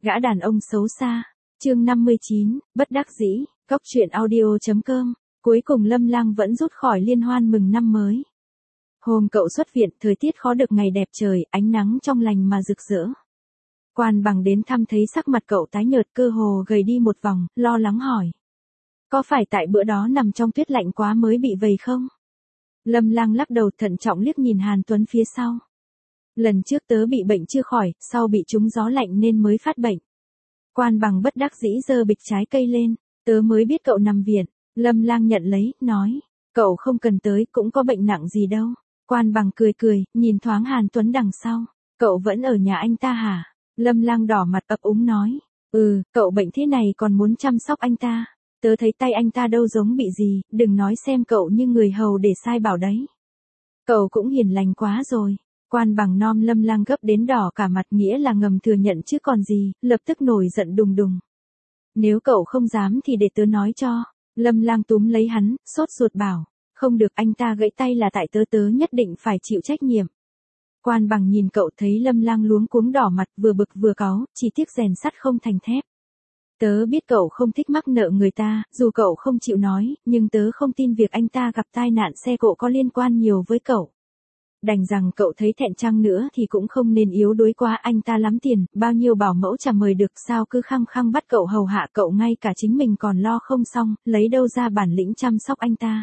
Gã đàn ông xấu xa. Chương 59, bất đắc dĩ. Cóc truyện audio.com. Cuối cùng Lâm Lang vẫn rút khỏi liên hoan mừng năm mới. Hôm cậu xuất viện, thời tiết khó được ngày đẹp trời, ánh nắng trong lành mà rực rỡ. Quan Bằng đến thăm thấy sắc mặt cậu tái nhợt, cơ hồ gầy đi một vòng, lo lắng hỏi. Có phải tại bữa đó nằm trong tuyết lạnh quá mới bị vầy không? Lâm Lang lắc đầu, thận trọng liếc nhìn Hàn Tuấn phía sau. Lần trước tớ bị bệnh chưa khỏi, sau bị trúng gió lạnh nên mới phát bệnh. Quan Bằng bất đắc dĩ giơ bịch trái cây lên. Tớ mới biết cậu nằm viện. Lâm Lang nhận lấy, nói. Cậu không cần tới, cũng có bệnh nặng gì đâu. Quan Bằng cười cười, nhìn thoáng Hàn Tuấn đằng sau. Cậu vẫn ở nhà anh ta hả? Lâm Lang đỏ mặt ấp úng nói. Cậu bệnh thế này còn muốn chăm sóc anh ta. Tớ thấy tay anh ta đâu giống bị gì, đừng nói xem cậu như người hầu để sai bảo đấy. Cậu cũng hiền lành quá rồi. Quan Bằng nom Lâm Lang gấp đến đỏ cả mặt, nghĩa là ngầm thừa nhận chứ còn gì, lập tức nổi giận đùng đùng. Nếu cậu không dám thì để tớ nói cho. Lâm Lang túm lấy hắn, sốt ruột bảo. Không được, anh ta gãy tay là tại tớ nhất định phải chịu trách nhiệm. Quan Bằng nhìn cậu thấy Lâm Lang luống cuống đỏ mặt, vừa bực vừa cáu, chỉ tiếc rèn sắt không thành thép. Tớ biết cậu không thích mắc nợ người ta, dù cậu không chịu nói, nhưng tớ không tin việc anh ta gặp tai nạn xe cộ có liên quan nhiều với cậu. Đành rằng cậu thấy thẹn chăng nữa thì cũng không nên yếu đuối quá, anh ta lắm tiền, bao nhiêu bảo mẫu chả mời được, sao cứ khăng khăng bắt cậu hầu hạ cậu, ngay cả chính mình còn lo không xong, lấy đâu ra bản lĩnh chăm sóc anh ta.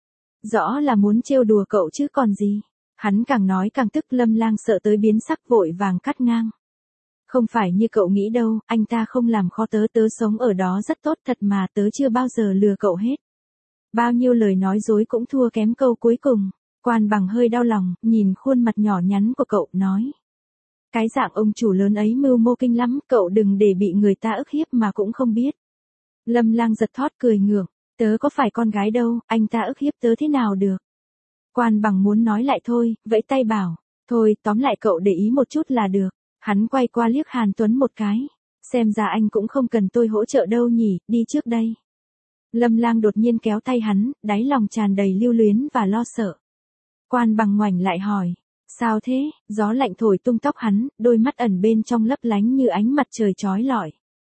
Rõ là muốn trêu đùa cậu chứ còn gì. Hắn càng nói càng tức. Lâm Lang sợ tới biến sắc, vội vàng cắt ngang. Không phải như cậu nghĩ đâu, anh ta không làm khó tớ, tớ sống ở đó rất tốt thật mà, tớ chưa bao giờ lừa cậu hết. Bao nhiêu lời nói dối cũng thua kém câu cuối cùng. Quan Bằng hơi đau lòng, nhìn khuôn mặt nhỏ nhắn của cậu, nói. Cái dạng ông chủ lớn ấy mưu mô kinh lắm, cậu đừng để bị người ta ức hiếp mà cũng không biết. Lâm Lang giật thót cười ngượng, tớ có phải con gái đâu, anh ta ức hiếp tớ thế nào được. Quan Bằng muốn nói lại thôi, vẫy tay bảo, thôi tóm lại cậu để ý một chút là được. Hắn quay qua liếc Hàn Tuấn một cái, xem ra anh cũng không cần tôi hỗ trợ đâu nhỉ, đi trước đây. Lâm Lang đột nhiên kéo tay hắn, đáy lòng tràn đầy lưu luyến và lo sợ. Quan Bằng ngoảnh lại hỏi, sao thế? Gió lạnh thổi tung tóc hắn, đôi mắt ẩn bên trong lấp lánh như ánh mặt trời chói lọi.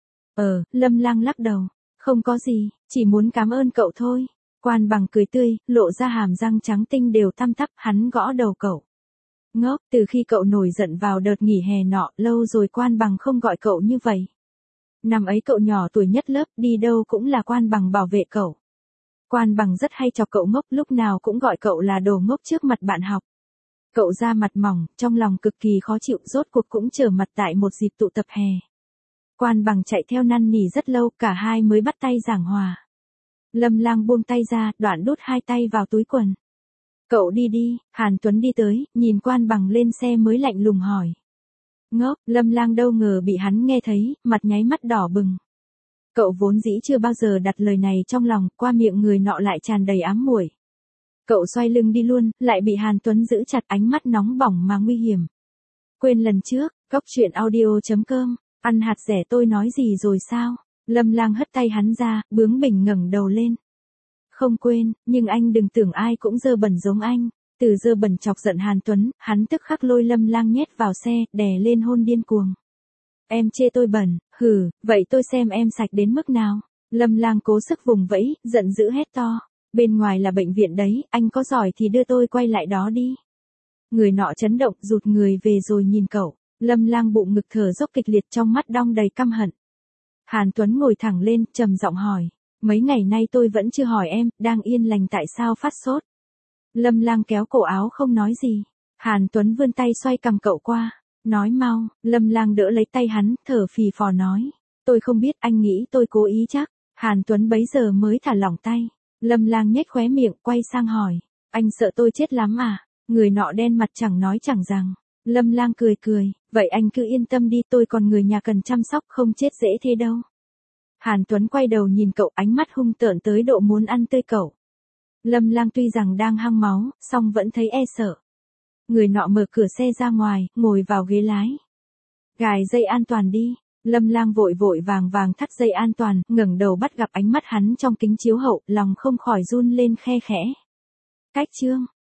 Lâm Lang lắc đầu, không có gì, chỉ muốn cảm ơn cậu thôi. Quan Bằng cười tươi, lộ ra hàm răng trắng tinh đều tăm tắp, hắn gõ đầu cậu. Ngốc, từ khi cậu nổi giận vào đợt nghỉ hè nọ, lâu rồi Quan Bằng không gọi cậu như vậy. Năm ấy cậu nhỏ tuổi nhất lớp, đi đâu cũng là Quan Bằng bảo vệ cậu. Quan Bằng rất hay chọc cậu ngốc, lúc nào cũng gọi cậu là đồ ngốc trước mặt bạn học. Cậu ra mặt mỏng, trong lòng cực kỳ khó chịu, rốt cuộc cũng trở mặt tại một dịp tụ tập hè. Quan Bằng chạy theo năn nỉ rất lâu, cả hai mới bắt tay giảng hòa. Lâm Lang buông tay ra, đoạn đút hai tay vào túi quần. Cậu đi đi. Hàn Tuấn đi tới, nhìn Quan Bằng lên xe mới lạnh lùng hỏi. Ngốc, Lâm Lang đâu ngờ bị hắn nghe thấy, mặt nháy mắt đỏ bừng. Cậu vốn dĩ chưa bao giờ đặt lời này trong lòng, qua miệng người nọ lại tràn đầy ám muội. Cậu xoay lưng đi luôn, lại bị Hàn Tuấn giữ chặt, ánh mắt nóng bỏng mà nguy hiểm. Quên lần trước, cóc truyện audio.com, ăn hạt rẻ tôi nói gì rồi sao? Lâm Lang hất tay hắn ra, bướng bỉnh ngẩng đầu lên. Không quên, nhưng anh đừng tưởng ai cũng dơ bẩn giống anh. Từ dơ bẩn chọc giận Hàn Tuấn, hắn tức khắc lôi Lâm Lang nhét vào xe, đè lên hôn điên cuồng. Em chê tôi bẩn, vậy tôi xem em sạch đến mức nào. Lâm Lang cố sức vùng vẫy, giận dữ hét to. Bên ngoài là bệnh viện đấy, anh có giỏi thì đưa tôi quay lại đó đi. Người nọ chấn động, rụt người về rồi nhìn cậu. Lâm Lang bụng ngực thở dốc kịch liệt, trong mắt đong đầy căm hận. Hàn Tuấn ngồi thẳng lên, trầm giọng hỏi. Mấy ngày nay tôi vẫn chưa hỏi em, đang yên lành tại sao phát sốt. Lâm Lang kéo cổ áo không nói gì. Hàn Tuấn vươn tay xoay cằm cậu qua. Nói mau. Lâm Lang đỡ lấy tay hắn, thở phì phò nói. Tôi không biết, anh nghĩ tôi cố ý chắc. Hàn Tuấn bấy giờ mới thả lỏng tay. Lâm Lang nhếch khóe miệng, quay sang hỏi. Anh sợ tôi chết lắm à? Người nọ đen mặt chẳng nói chẳng rằng. Lâm Lang cười cười. Vậy anh cứ yên tâm đi, tôi còn người nhà cần chăm sóc, không chết dễ thế đâu. Hàn Tuấn quay đầu nhìn cậu, ánh mắt hung tợn tới độ muốn ăn tươi cậu. Lâm Lang tuy rằng đang hăng máu, song vẫn thấy e sợ. Người nọ mở cửa xe ra ngoài, ngồi vào ghế lái. Gài dây an toàn đi. Lâm Lang vội vội vàng vàng thắt dây an toàn, ngẩng đầu bắt gặp ánh mắt hắn trong kính chiếu hậu, lòng không khỏi run lên khe khẽ. Cách chương.